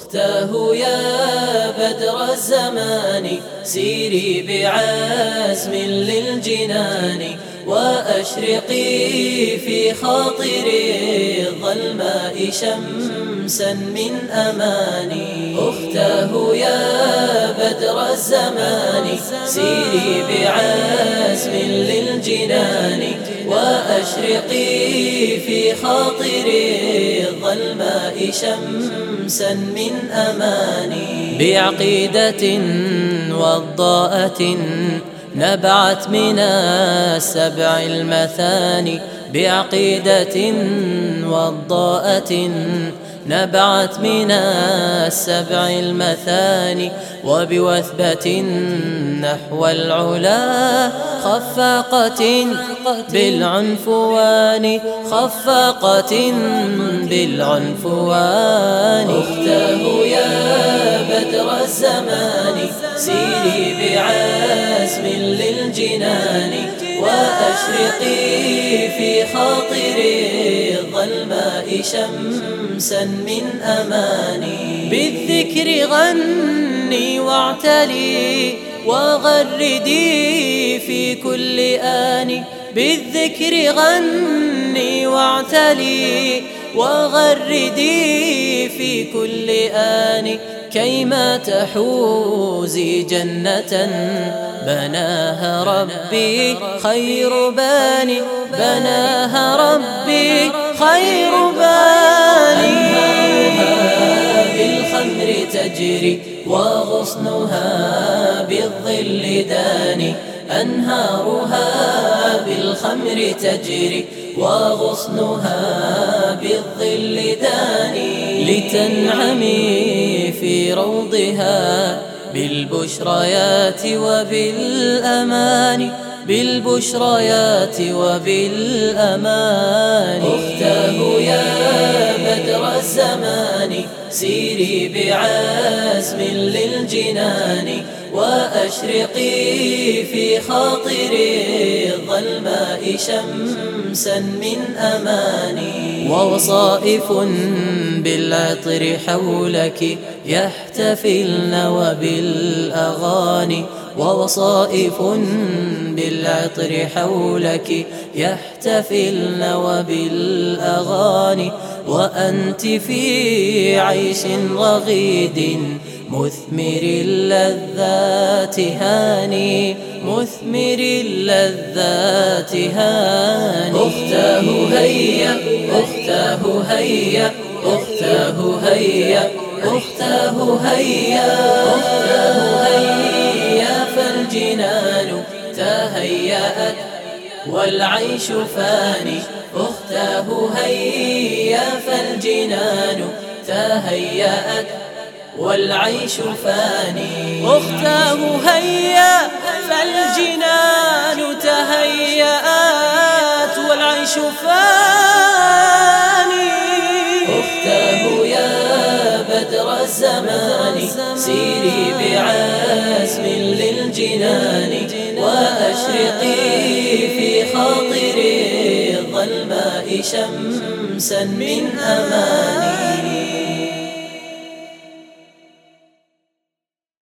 أختاه يا بدر الزمان سيري بعزم للجنان وأشرقي في خاطري الظلماء شمسا من أماني. أختاه يا بدر الزمان سيري بعزم للجنان وأشرقي في خاطري الظلماء شمسا من أماني. بعقيدة وضاءة نبعت من السبع المثاني، بعقيدة وضاءة نبعت من السبع المثاني، وبوثبة نحو العلا خفاقة بالعنفوان، خفاقة بالعنفوان. أختاه يا بدر الزمان سيري بعزم للجنان وأشرقي في خاطري الظلماء شمسا من أماني. بالذكر غني واعتلي وغردي في كل آن، بالذكر غني واعتلي وغردي في كل آن، كيما تحوزي جنة بناها ربي خير باني، بناها ربي خير باني. أنهارها بالخمر تجري وغصنها بالظل داني، أنهارها بالخمر تجري وغصنها بالظل داني. لتنعمي في روضها بالبشريات وبالأمان، بالبشريات وبالأمان. أختاه يا بدر الزمان سيري بعزم للجنان وأشرقي في خاطري الظلماء شمسا من أماني. ووصائف بالعطر حولك يحتفلن وبالأغاني، ووصائف بالعطر حولك يحتفلن وبالأغاني، وأنت في عيش رغيد مثمر اللذات هاني، مثمر اللذات هاني. أختاه هيا، أختاه هيا، أختاه هيا، أختاه هيا، أختاه هيا، فالجنان تهيأت والعيش فاني. أختاه هيا فالجنان تهيأت والعيش فاني. أختاه هيا فالجنان تهيأت والعيش فاني. أختاه يا بدر الزمان سيري بعزم للجنان وأشرقي في خاطري الظلماء شمسا من أماني.